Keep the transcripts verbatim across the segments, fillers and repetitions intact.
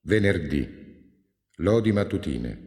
Venerdì. Lodi mattutine.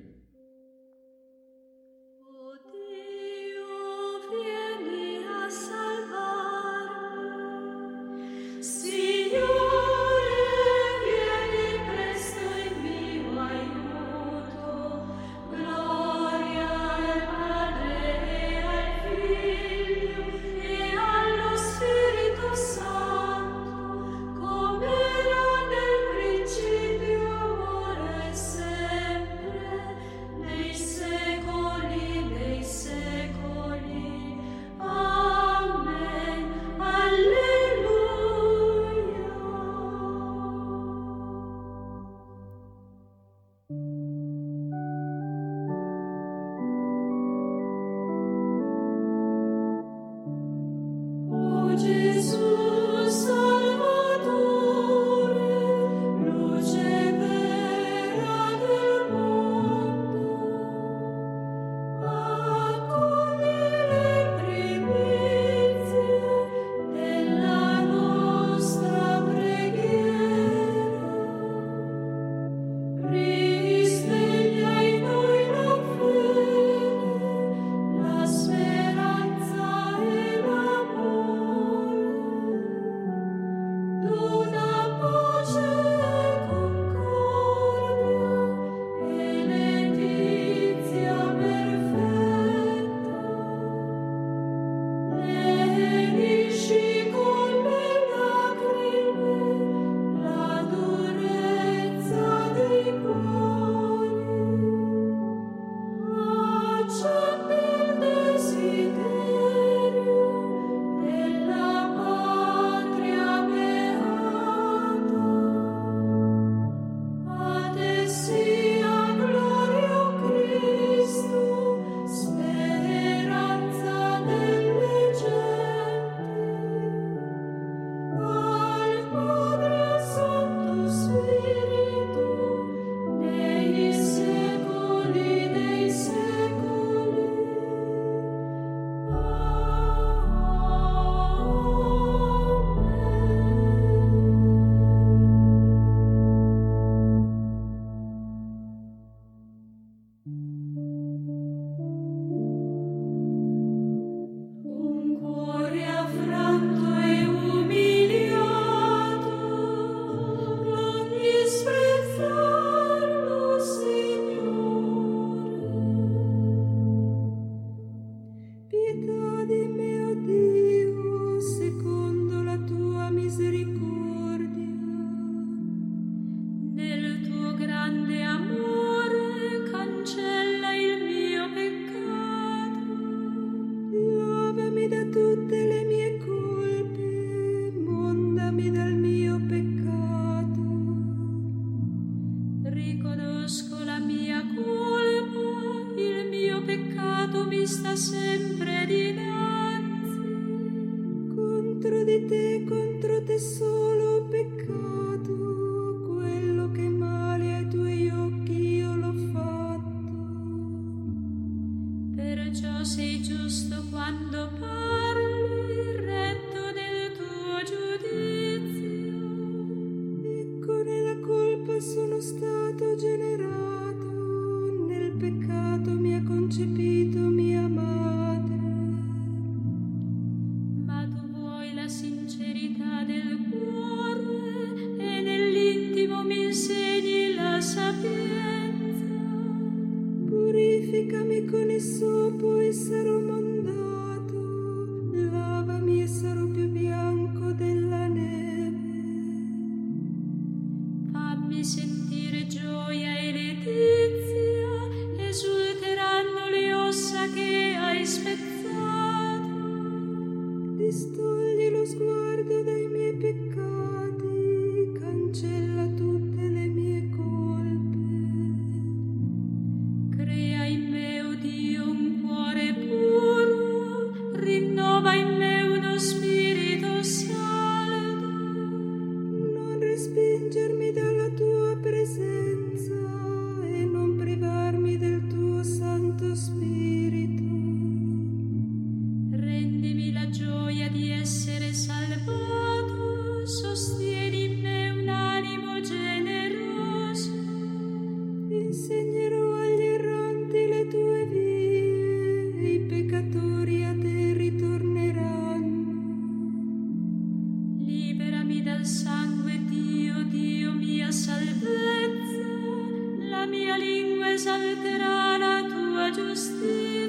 Sostieni in me un animo generoso salvezza, la mia lingua esalterà la tua giustizia.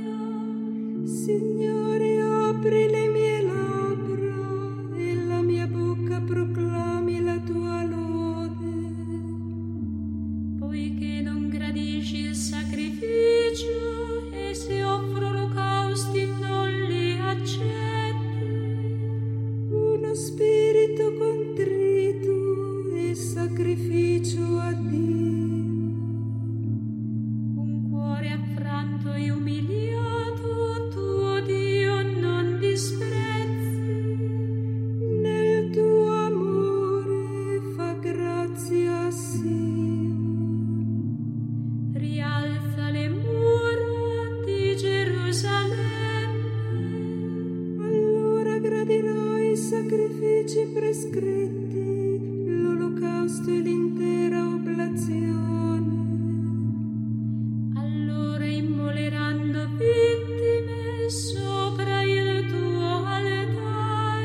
Signore, apri le mie labbra e la mia bocca proclami la tua lode. Poiché non gradisci il sacrificio e se offro olocausti non li accetti. Uno spirito contrito e sacrificio a Dio. Un cuore affranto e umiliato, tuo Dio non disprezzi. Nel tuo amore fa grazia a Sion. Rialza le mura di Gerusalemme. Allora gradirò i sacrifici prescritti, l'olocausto e l'intera oblazione. Allora immoleranno vittime sopra il tuo altare.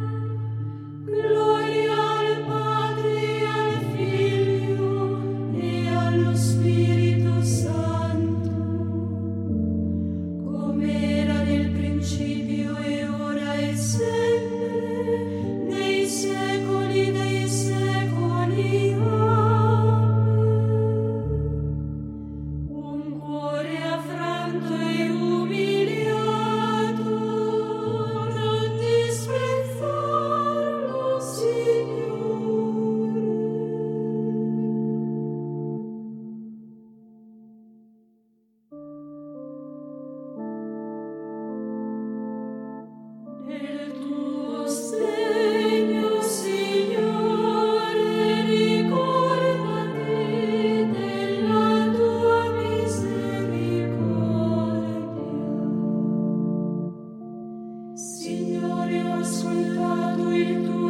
Gloria al Padre e al Figlio e allo Spirito Santo, come era nel principio e ora e sempre, nei secoli dei secoli. Amen. Un cuore affranto e umiliato, non disprezzarlo, Signore. Nel tuo stegno, Signore, ricordati della tua misericordia. Signore, ho ascoltato il tuo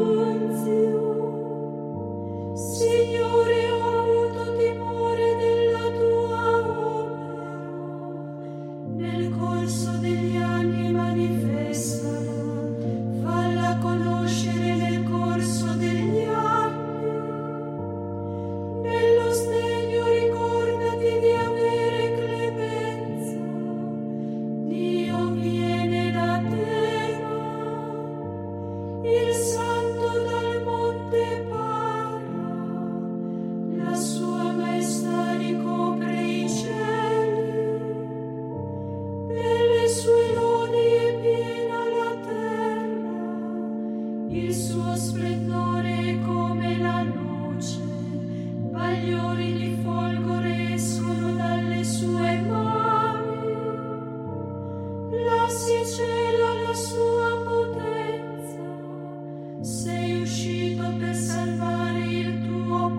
annunzio. Signore, ho avuto timore della tua opera. Nel corso degli anni manifestala, falla conoscere nel corso degli anni. Nello sdegno ricordati di avere clemenza. Dio viene da Tema, il santo dal monte parla, la sua maestà ricopre i cieli. Delle sue lodi è piena la terra, il suo splendore è come la luce, bagliori di folgore escono dalle sue mani. Là si cela la sua potenza, sei uscito per salvare il tuo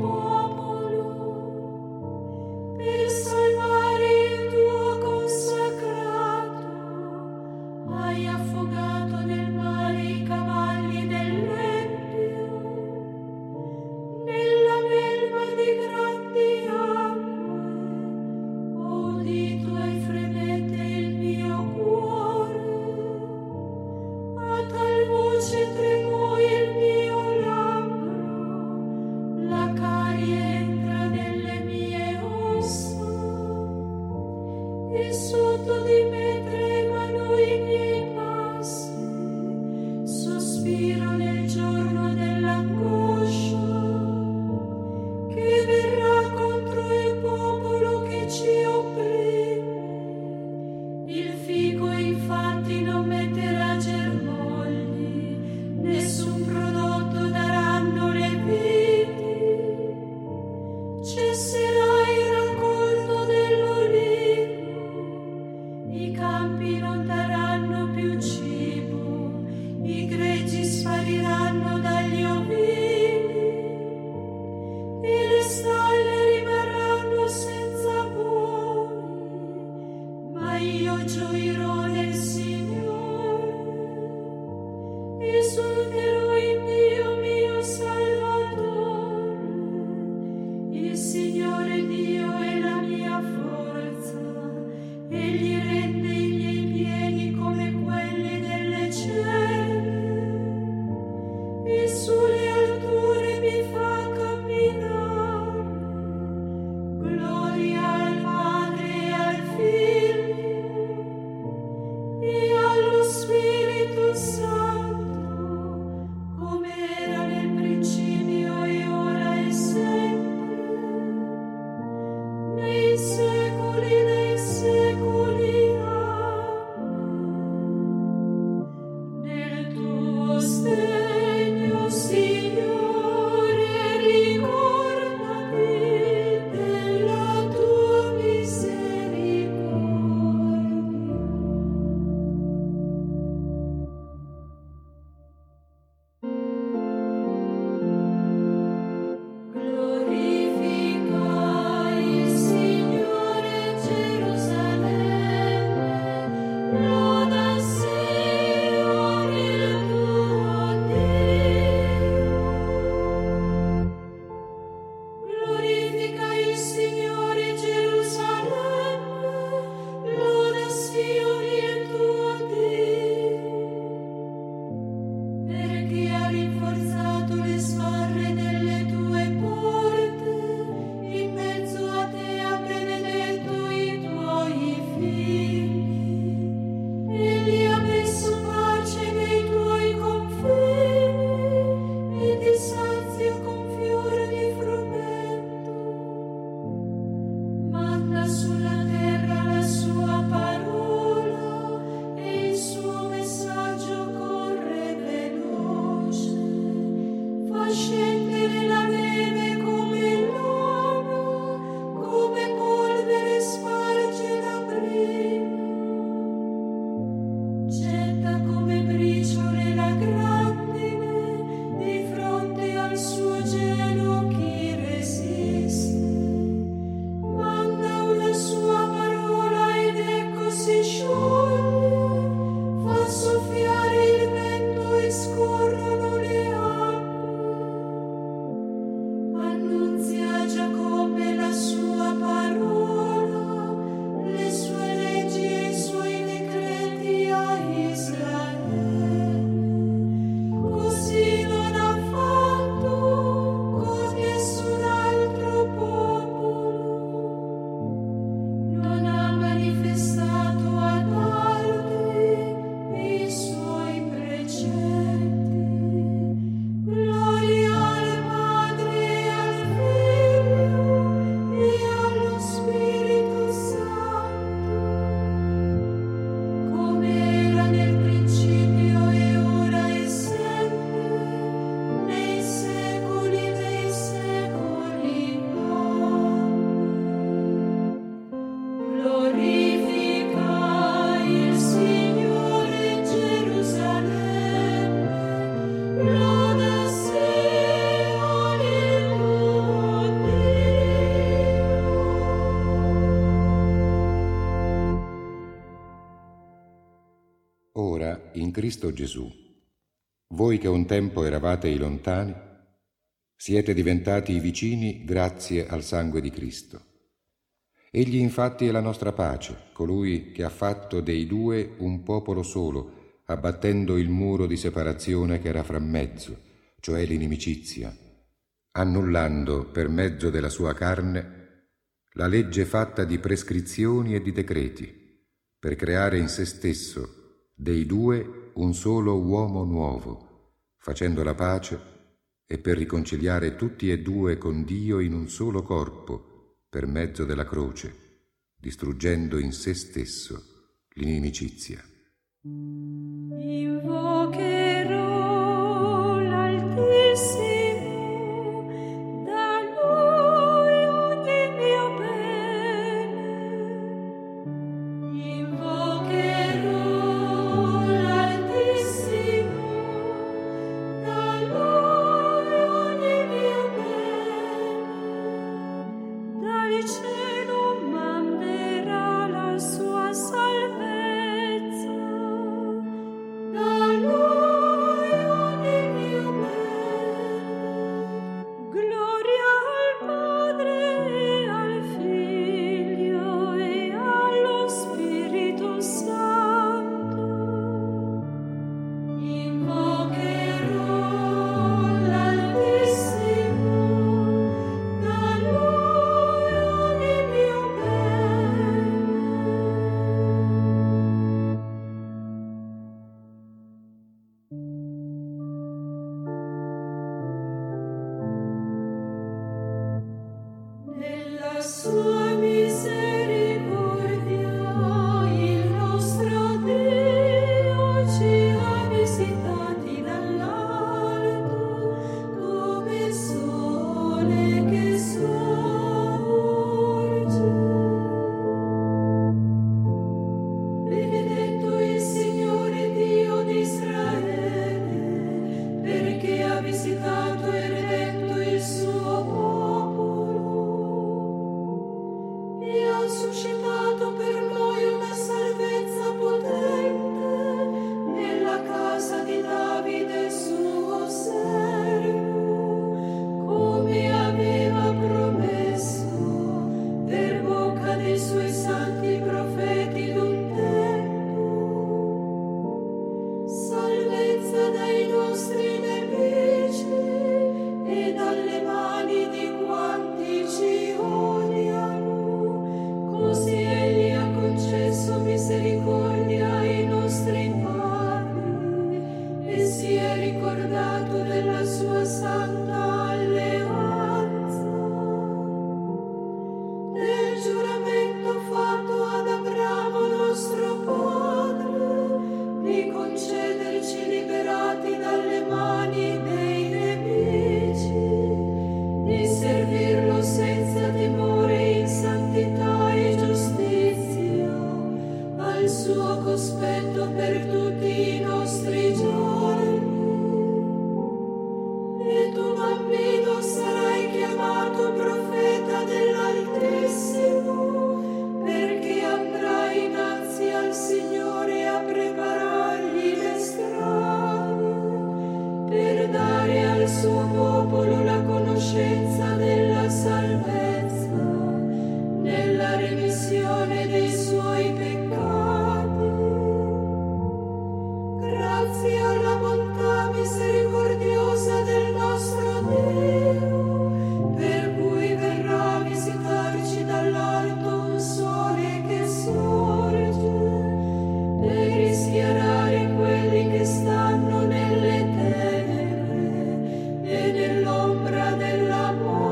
popolo, per salvare il tuo consacrato. Hai affogato nel mare i cavalli dell'Empio, in Cristo Gesù, voi che un tempo eravate i lontani, siete diventati i vicini grazie al sangue di Cristo. Egli infatti è la nostra pace, colui che ha fatto dei due un popolo solo, abbattendo il muro di separazione che era fra mezzo, cioè l'inimicizia, annullando per mezzo della sua carne la legge fatta di prescrizioni e di decreti, per creare in se stesso dei due un solo uomo nuovo, facendo la pace e per riconciliare tutti e due con Dio in un solo corpo per mezzo della croce, distruggendo in se stesso l'inimicizia. Invocherò l'Altissimo, da Lui ogni mio bene. Invocherò l'Altissimo, da Lui ogni mio bene. Dal cielo manderà la sua salvezza, da Lui ogni mio bene. Gloria al Padre e al Figlio e allo Spirito Santo. Invocherò l'Altissimo, da Lui ogni mio bene. Nella sua misericordia il nostro Dio ci ha visitati dall'alto come sole che sorge. Benedetto il Signore Dio di Israele, perché ha visitato e redento il suo popolo e ha suscitato per noi una salvezza potente nella casa di Davide suo servo, come aveva promesso per bocca dei suoi santi profeti d'un tempo. Salvezza dai nostri nemici e dalle mani di quanti ci odiano, così Egli ha concesso misericordia ai nostri padri e si è ricordato della sua santa alleanza, del giuramento fatto ad Abramo nostro padre, di concederci liberati dalle mani dei nemici, di servirlo senza timore in santità e giustizia, al suo cospetto per tutti i nostri giorni. E tu, bambino, sarai chiamato profeta dell'Altissimo, perché andrai innanzi al Signore a preparargli le strade, per dare al suo popolo la conoscenza della salvezza, nella remissione dei suoi peccati. Grazie alla bontà misericordiosa del nostro Dio, per cui verrà a visitarci dall'alto un sole che sorge, per rischiarare quelli che stanno nelle tenebre e nell'ombra della morte,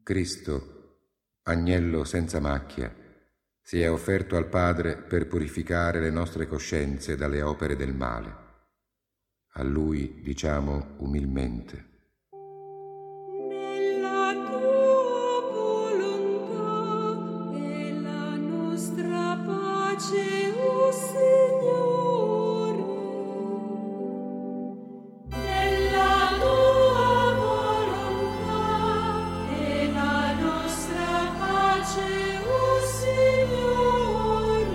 Cristo, agnello senza macchia, si è offerto al Padre per purificare le nostre coscienze dalle opere del male. A Lui diciamo umilmente: nella tua volontà e la nostra pace, o Signore. Nella tua volontà e la nostra pace, o Signore.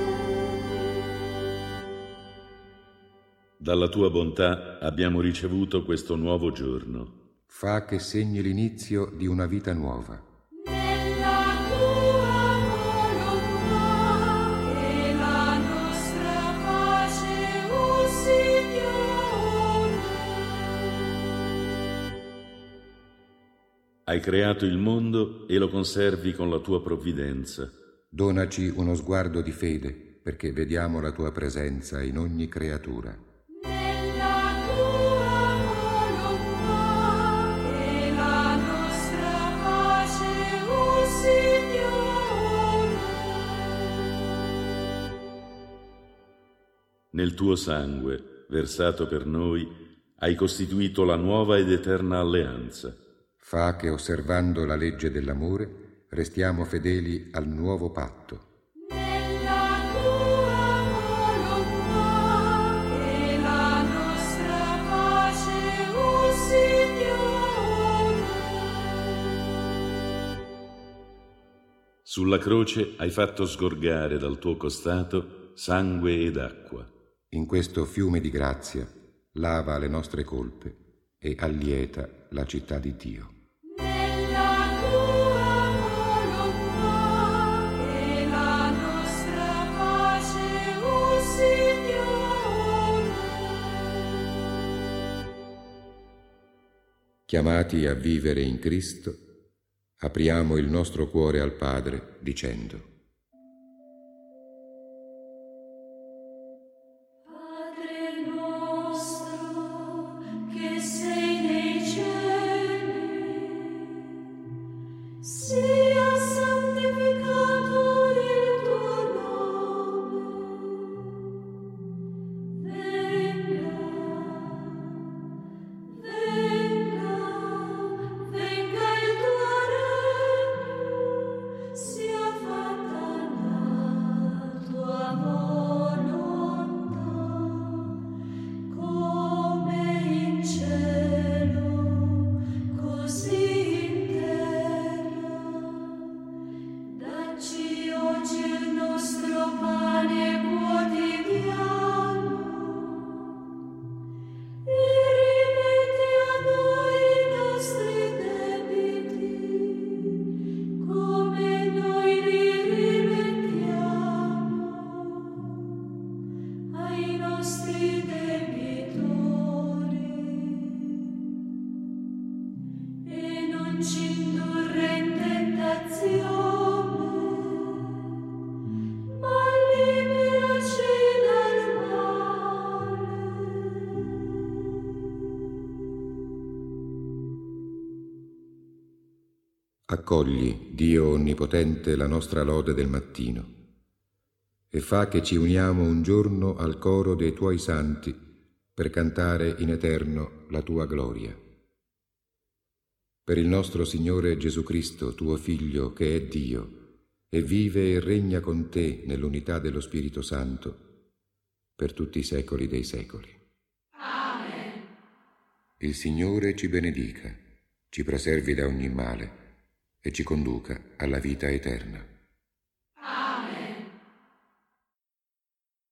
Dalla tua bontà abbiamo ricevuto questo nuovo giorno. Fa che segni l'inizio di una vita nuova. Nella tua volontà e la nostra pace, o Signore. Hai creato il mondo e lo conservi con la tua provvidenza. Donaci uno sguardo di fede, perché vediamo la tua presenza in ogni creatura. Nella tua volontà e la nostra pace, o Signore. Nel tuo sangue, versato per noi, hai costituito la nuova ed eterna alleanza. Fa che, osservando la legge dell'amore, restiamo fedeli al nuovo patto. Nella tua volontà e la nostra pace, o Signore. Sulla croce hai fatto sgorgare dal tuo costato sangue ed acqua. In questo fiume di grazia lava le nostre colpe e allieta la città di Dio. Nella tua volontà e la nostra pace, o Signore. Chiamati a vivere in Cristo, apriamo il nostro cuore al Padre dicendo: Padre nostro che sei nei cieli, sia santificato il tuo nome. Venga, venga, venga il tuo regno, sia fatta la tua volontà, come in cielo, così in terra. Dacci oggi il nostro pane quotidiano e rimetti a noi i nostri debiti, come noi li rimettiamo ai nostri debitori. E non ci indurre in tentazione, ma liberaci dal male. Accogli, Dio Onnipotente, la nostra lode del mattino e fa che ci uniamo un giorno al coro dei Tuoi santi per cantare in eterno la Tua gloria. Per il nostro Signore Gesù Cristo, Tuo Figlio, che è Dio, e vive e regna con Te nell'unità dello Spirito Santo, per tutti i secoli dei secoli. Amen. Il Signore ci benedica, ci preservi da ogni male e ci conduca alla vita eterna.